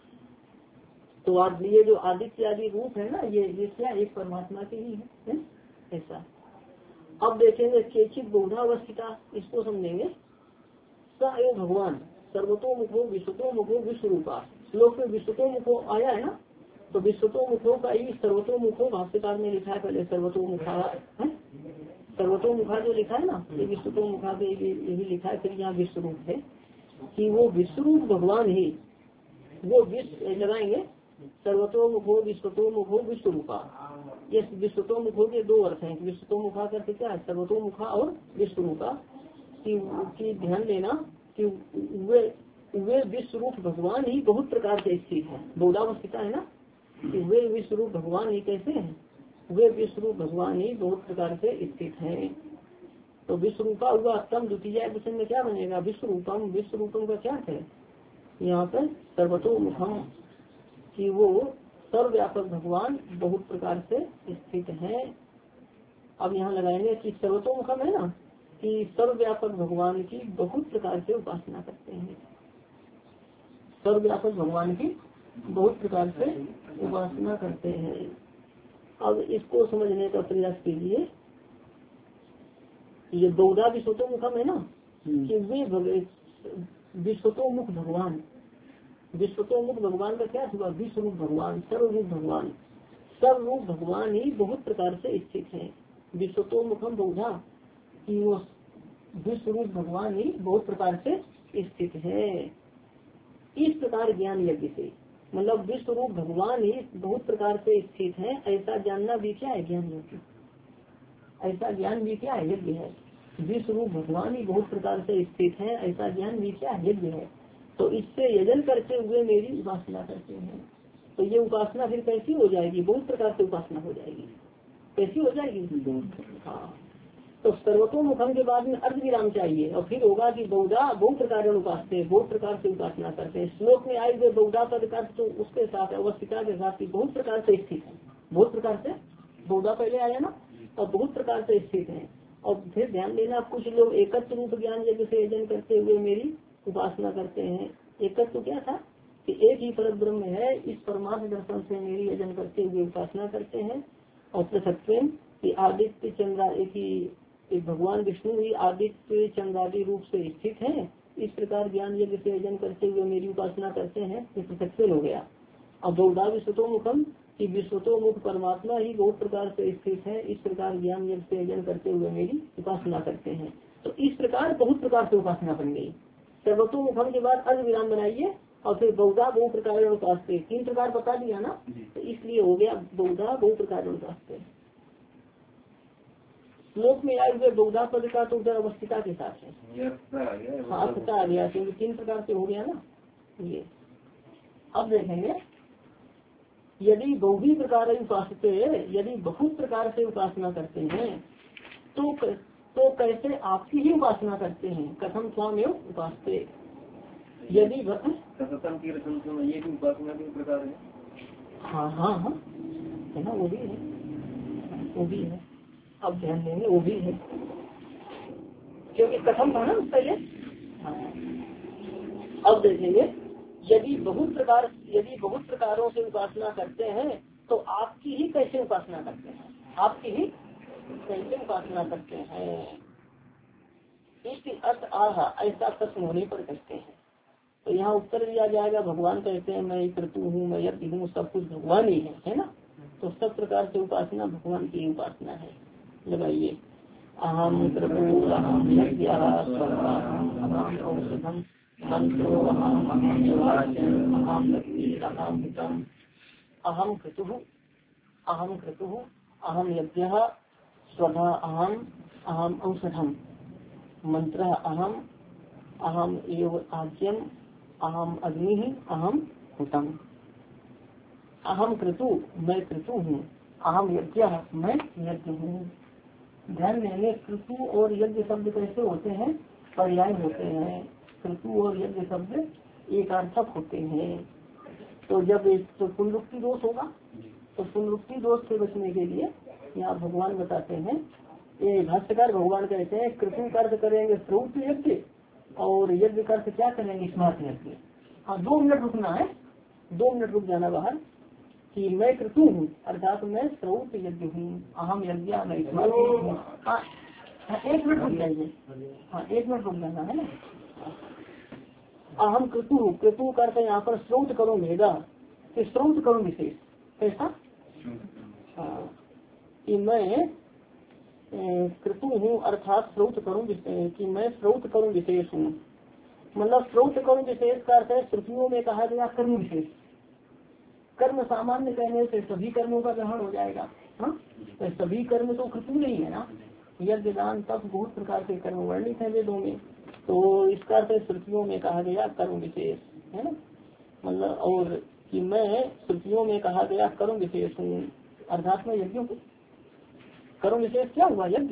तो आज ये जो आदित्यादि रूप है ना, ये ये क्या एक परमात्मा के ही है, है? ऐसा। अब देखेंगे केचित बहुधावस्थिता, इसको समझेंगे। स एव भगवान सर्वतोमुखो विश्वतोमुखो विश्व रूपा, श्लोक में विश्वतोमुखो आया है ना, तो विश्वतोमुखो का ही सर्वतोमुखो भाष्यकार ने लिखा है पहले, सर्वतोमुखा है, सर्वतोमुखा जो लिखा है ना, ये विश्वतोमुखा पे यही लिखा है। फिर यहाँ विश्व रूप है कि वो विश्व रूप भगवान ही, वो विश्व लगाएंगे, सर्वतोमुखो विश्वतोमुखो विश्व रूपा। ये विश्वतोमुखो के दो अर्थ हैं, विश्वतोमुखा करके क्या है, सर्वतोमुखा और विश्व रूपा। की ध्यान देना कि वे वे विश्व रूप भगवान ही बहुत प्रकार से स्थित है, बहुधावस्थिता है ना, कि वे विश्व रूप भगवान ही कैसे हैं, वे विश्व रूप भगवान ही बहुत प्रकार से स्थित हैं। तो विश्व रूपा हुआ तम द्वितीय वचन में क्या बनेगा, विश्व रूपम। विश्व रूपम का क्या है यहाँ पर, सर्वतोमुखम, कि वो सर्वव्यापक भगवान बहुत प्रकार से स्थित है। अब यहाँ लगाएंगे कि सर्वतोमुखम है ना, कि सर्वव्यापक भगवान की बहुत प्रकार से उपासना करते हैं, सर्वव्यापक भगवान की बहुत प्रकार से उपासना करते हैं। अब इसको समझने का प्रयास कीजिए। ये बहुधा विश्वतोमुखम है ना, कि वे विश्वतोमुख भगवान, विश्वतोमुख भगवान का क्या हुआ, विश्वरूप भगवान, सर्वरूप भगवान, सर्वरूप भगवान ही बहुत प्रकार से स्थित है। विश्वतोमुखम बहुधा कि वो विश्वरूप भगवान ही बहुत प्रकार से स्थित है। इस प्रकार ज्ञान यज्ञ से, मतलब विश्वरूप भगवान ही बहुत प्रकार से स्थित है, ऐसा जानना भी क्या है ज्ञान यज्ञ, ऐसा ज्ञान भी क्या है यज्ञ है। विश्वरूप भगवान ही बहुत प्रकार से स्थित है, ऐसा ज्ञान भी क्या है यज्ञ है। तो इससे यजन करते हुए मेरी उपासना करते हैं। तो ये उपासना फिर कैसी हो जाएगी, बहुत प्रकार से उपासना हो जाएगी। कैसी हो जाएगी, हाँ। तो सर्वतोमुखम के बाद में अर्ध विराम चाहिए और फिर होगा कि बहुधा बहुत प्रकार उपासते, बहुत प्रकार से उपासना करते हैं। श्लोक में आए हुए बहुधा पद का तो उसके साथ अवस्थिता के साथ ही बहुत प्रकार से स्थित है, बहुत प्रकार से बहुधा पहले आया ना, और बहुत प्रकार से स्थित है। और फिर ध्यान देना, कुछ लोग एकत्र रूप ज्ञान यज्ञ से यजन करते हुए मेरी उपासना करते हैं। एकत्र तो क्या था कि एक ही परम ब्रह्म है, इस परमार्थ दर्शन से मेरी यजन करते हुए उपासना करते हैं। और पृथक्त्वेन कि आदित्य चंद्रा एक ही एक भगवान विष्णु ही आदित्य चंद्रादि रूप से स्थित है, इस प्रकार ज्ञान यज्ञ से यजन करते हुए मेरी उपासना करते हैं। ये पृथक्त्वेन हो गया। अब बहुधा विश्वतोमुखम कि विश्वतोमुख परमात्मा ही बहुत प्रकार से स्थित है, इस प्रकार ज्ञान यज्ञ से यजन करते हुए मेरी उपासना करते हैं। तो इस प्रकार बहुत प्रकार से उपासना बन गई। सर्वतोमुखम के बाद अर्ध विराम बनाइए और फिर बहुधा बहु प्रकार उपासते, तीन प्रकार बता दिया ना, तो इसलिए हो गया बहुधा बहु प्रकार उपासते। श्लोक में आए हुए बहुधा पद का तो उधर अवस्थिता के साथ है, हाँ आ गया, क्योंकि तीन प्रकार से हो गया ना ये। अब देखेंगे यदि बहुवी प्रकार उपासते, यदि बहुत प्रकार से उपासना करते हैं तो तो कैसे आपकी ही उपासना करते हैं। कथम स्वाम एवं उपासते, यदि सततम की रचना ये भी उपासना के प्रकार है। हाँ हाँ हाँ है ना, वो भी है, वो भी है। अब ध्यान देंगे वो भी है, क्योंकि कथम था ना पहले। हाँ। अब देखेंगे यदि बहुत प्रकार यदि बहुत प्रकारों से उपासना करते हैं तो आपकी ही कैसे उपासना करते हैं, आपकी ही कैसे उपासना करते हैं। इस अर्थ आह ऐसा प्रश्न होने पर कहते हैं। तो यहाँ उत्तर दिया जाएगा, भगवान कहते हैं मैं क्रतु हूँ, मैं यज्ञ हूँ, सब कुछ भगवान ही है, है ना। तो सब प्रकार से उपासना भगवान की उपासना है। लगाइए अहम क्रतु अहम यज्ञ अहम औषधम मंत्रो अहम अहम अहम अहम क्रतु अहम क्रतु अहम यज्ञ स्वधा अहम अहम औषधम मंत्र अहम अहम एव आज्यम अहम अग्नि अहम हुतम। अहम क्रतु मैं क्रतु हूँ, अहम यज्ञ मैं यज्ञ हूँ। ध्यान देंगे क्रतु और यज्ञ शब्द कैसे होते हैं, पर्याय होते हैं। क्रतु और यज्ञ शब्द एक अर्थक होते हैं। तो जब एक तो पुनरुक्ति दोष होगा, तो पुनरुक्ति दोष से बचने के लिए यहाँ भगवान बताते हैं, ये भाष्यकार भगवान कहते हैं क्रतु का अर्थ करेंगे श्रौत यज्ञ और यज्ञ का अर्थ क्या करेंगे स्मार्ट यज्ञ। हाँ दो मिनट रुकना है, दो मिनट रुक जाना बाहर। कि मैं क्रतु हूँ अर्थात मैं श्रौत यज्ञ हूँ, अहम यज्ञ मैं स्मार्ट हूँ। हाँ एक मिनट रुक जाइए, हाँ एक मिनट रुक जाना है ना। अहम क्रतु हूँ, क्रतु का अर्थ यहाँ पर श्रौत करो भेदा, कि श्रौत करो विशेष कैसा। हाँ कि मैं क्रतु हूँ अर्थात श्रौत करूँ, कि मैं श्रौत करूँ विशेष हूँ। मतलब श्रौत करूँ विशेष का अर्थ है श्रुतियों में कहा गया कर्म विशेष। कर्म सामान्य कहने से सभी कर्मों का ग्रहण हो जाएगा। हाँ तो सभी कर्म तो क्रतु नहीं है ना, यज्ञ दान तब बहुत प्रकार के कर्म वर्णित है वेदों में। तो इसका अर्थ श्रुतियों में कहा गया कर्म विशेष है ना। मतलब और कि मैं श्रुतियों में कहा गया कर्म विशेष हूँ अर्थात मैं यज्ञों को कर्म विशेष क्या हुआ यज्ञ।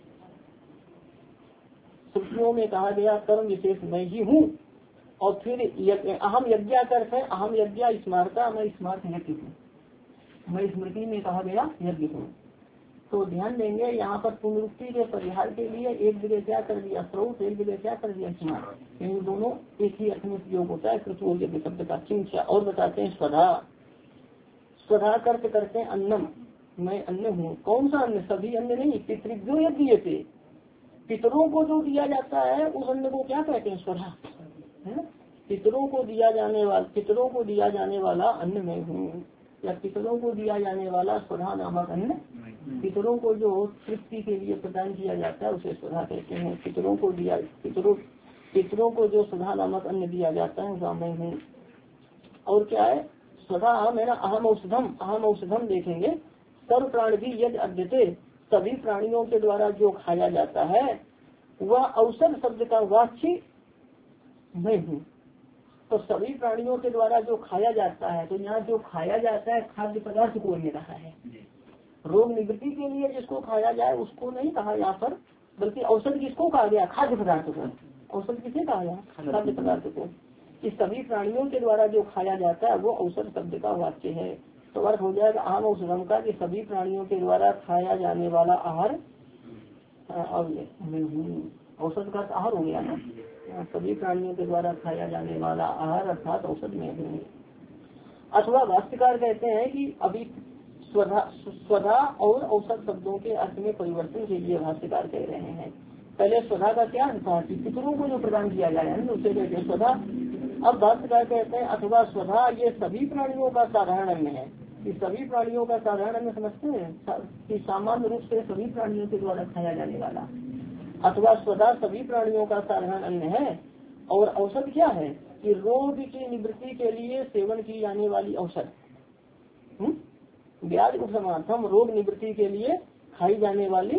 श्रुतियों में कहा गया कर्म विशेष मैं ही हूँ। और फिर अहम यज्ञ अर्थ है अहम यज्ञ स्मारता, मैं स्मार्त यज्ञ हूँ, मैं स्मृति में कहा गया यज्ञ हूँ। तो ध्यान देंगे यहाँ पर पुनरुक्ति के परिहार के लिए एक जगह क्या कर दिया श्रौत, एक जगह क्या कर दिया स्मार्त। इन दोनों एक ही अर्थ में प्रयोग होता है क्रतु और यज्ञ शब्द का। चिंचा और बताते हैं स्वधा, स्वधा कर्त करते हैं अन्नम, मैं अन्न हूँ। कौन सा अन्न, सभी अन्न नहीं, पितृव्यो यज्ञ थे, पितरों को जो दिया जाता है उस अन्न को क्या कहते हैं? स्वधा, है ना। पितरों को दिया जाने वाला पितरों को दिया जाने वाला अन्न मैं हूँ, या पितरों को दिया जाने वाला स्वधा नामक अन्न, पितरों को जो तृप्ति के लिए प्रदान किया जाता है उसे स्वधा कहते हैं। पितरों को दिया पितरों पितरों को जो स्वधा नामक अन्न दिया जाता है वह मैं हूँ। और क्या है? स्वधा मेरा अहम औषधम, अहम औषधम देखेंगे। सर्व प्राणी भी यदि अद्यते, सभी प्राणियों के द्वारा जो खाया जाता है वह औषध शब्द का वाच्य मैं हूँ। तो सभी प्राणियों के द्वारा जो खाया जाता है, तो यहाँ जो खाया जाता है खाद्य पदार्थ को ले रहा है। रोग निवृत्ति के लिए जिसको खाया जाए उसको नहीं कहा यहाँ पर, बल्कि औषध किसको कहा गया? खाद्य पदार्थ को। औषध किसे कहा गया? खाद्य पदार्थ को। इस सभी प्राणियों के द्वारा जो खाया जाता है वो औषध शब्द का वाक्य है। तो अर्थ हो जाएगा आम औषधम का, कि सभी प्राणियों के द्वारा खाया जाने वाला आहार। औषध का आहार हो गया ना, सभी प्राणियों के द्वारा खाया जाने वाला आहार अर्थात औषध में है। अथवा भाष्यकार कहते हैं कि अभी स्वधा स्वधा और औषध शब्दों के अर्थ में परिवर्तन के लिए भाष्यकार कह रहे हैं। पहले स्वधा का क्या अर्थ था? कि पितरों को जो प्रदान किया जाए उसे कहते हैं स्वधा। अब भाष्यकार कहते हैं अथवा स्वधा ये सभी प्राणियों का साधारण अन्न है। कि सभी प्राणियों का साधारण अन्न समझते हैं कि सामान्य रूप से सभी प्राणियों के द्वारा खाया जाने वाला। अथवा स्वधा सभी प्राणियों का साधारण अन्न है। और औषध क्या है? कि रोग की निवृत्ति के लिए सेवन की जाने वाली औषध। व्याध उपसमार्थम, रोग निवृत्ति के लिए खाई जाने वाली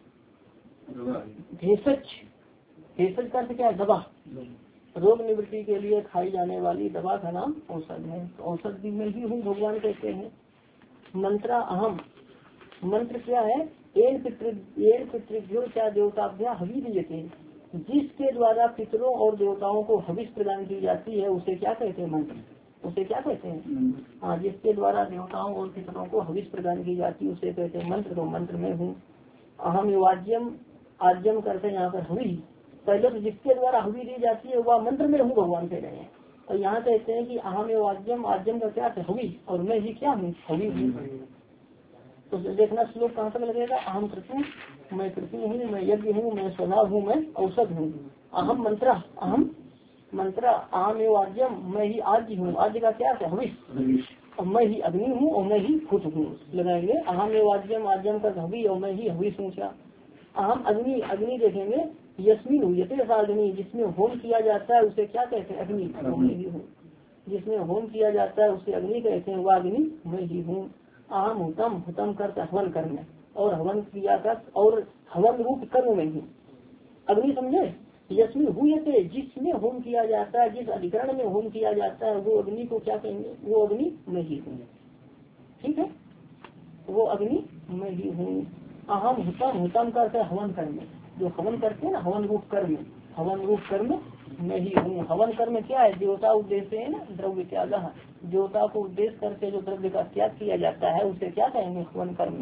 भेषज। भेषज का अर्थ क्या है? दवा। रोग निवृत्ति के लिए खाई जाने वाली दवा का नाम औषध है। तो औषध में ही हूँ भगवान कहते हैं। मंत्रा अहम, मंत्र क्या है? एक पितृभ्यो क्या देवताभ्या हवि दीयते, जिसके द्वारा पितरों और देवताओं को हविष प्रदान की जाती है उसे क्या कहते हैं? मंत्र। उसे क्या कहते हैं? हाँ, जिसके द्वारा देवताओं और पितरों को हविष प्रदान की जाती है उसे कहते हैं मंत्र। तो मंत्र में हूँ। अहम युवाज्यम, आज्यम करते हैं यहाँ पर हवि। पहले तो जिसके द्वारा हवि दी जाती है वह मंत्र में हूँ भगवान कह रहे हैं। और यहाँ कहते हैं कि अहम युवाज्यम, आज्यम का क्या है? हवि। और मैं ही क्या हूँ? हवि हूँ। तो देखना श्लोक कहाँ तक लगेगा? अहम पृथ्वी, मैं पृथ्वी हूँ, मैं यज्ञ हूँ, मैं स्वधा हूँ, मैं औषध हूँ। अहम मंत्र, अहम मंत्र, अहम युवाज्यम, मैं ही आज्य हूँ। आज्य का क्या है? हविष। और मैं ही अग्नि हूँ और मैं ही खुद हूँ। लगाएंगे अहम युवाज्यम, आज्यम का हवि और मैं ही हविष हूँ। क्या? अहम अग्नि, अग्नि देखेंगे यस्मिन हुयते अग्नि, जिसमें होम किया जाता है उसे क्या कहते हैं? अग्नि। मैं ही हूँ। जिसमें होम किया जाता है उसे अग्नि कहते हैं, वह अग्नि मैं ही हूँ। अहम हुतम, हुतम करता हवन कर्म, और हवन क्रिया का और हवन रूप कर्म में ही अग्नि समझे। यस्मिन हुयते, जिसमें होम किया जाता है, जिस अधिकरण में होम किया जाता है वो अग्नि को क्या कहेंगे? वो अग्नि मैं ही हूँ। ठीक है, वो अग्नि मैं ही हूँ। अहम हुतम, हुतम करता हवन कर्म, जो हवन करते हैं ना, हवन रूप कर्म, हवन रूप कर्म मैं ही हूँ। हवन कर्म क्या है? देवता उद्देश्य है ना, द्रव्य त्याग। देवता को उद्देश्य करके जो द्रव्य का त्याग किया जाता है उसे क्या कहेंगे? हवन कर्म।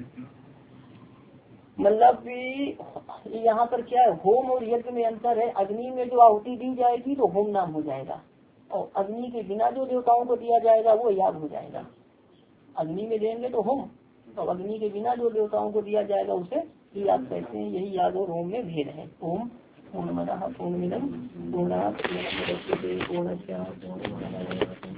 मतलब कि यहाँ पर क्या है? होम और यज्ञ में अंतर है। अग्नि में जो आहुति दी जाएगी तो होम नाम हो जाएगा, और अग्नि के बिना जो देवताओं को दिया जाएगा वो याग हो जाएगा। अग्नि में देंगे तो होम, तो अग्नि के बिना जो देवताओं को दिया जाएगा उसे याग कहते हैं। यही याग और होम में भेद है। ओम पूर्णमदः पूर्णमिदं पूर्णात् पूर्णमुदच्यते पूर्णस्य पूर्णमादाय